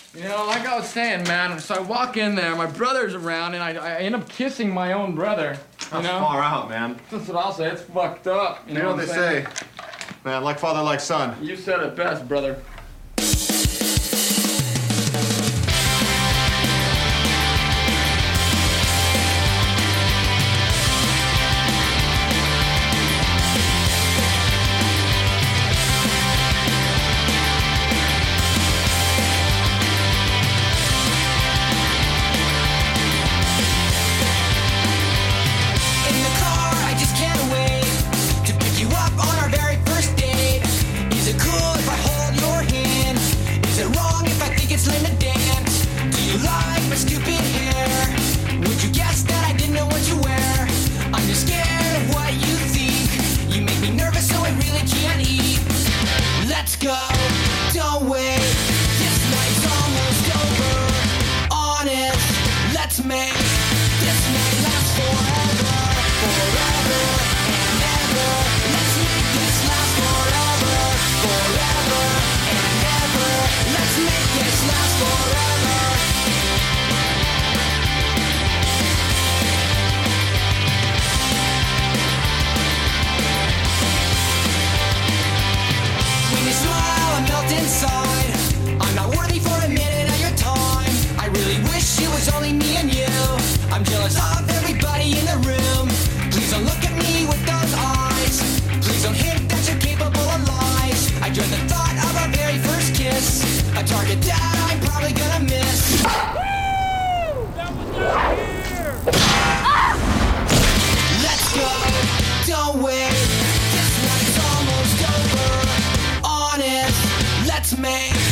You know, like I was saying, man, so I walk in there, my brother's around, and I end up kissing my own brother. You know? Far out, man. That's what I'll say. It's fucked up. You know what they say, man, like father, like son. You said it best, brother. Let's make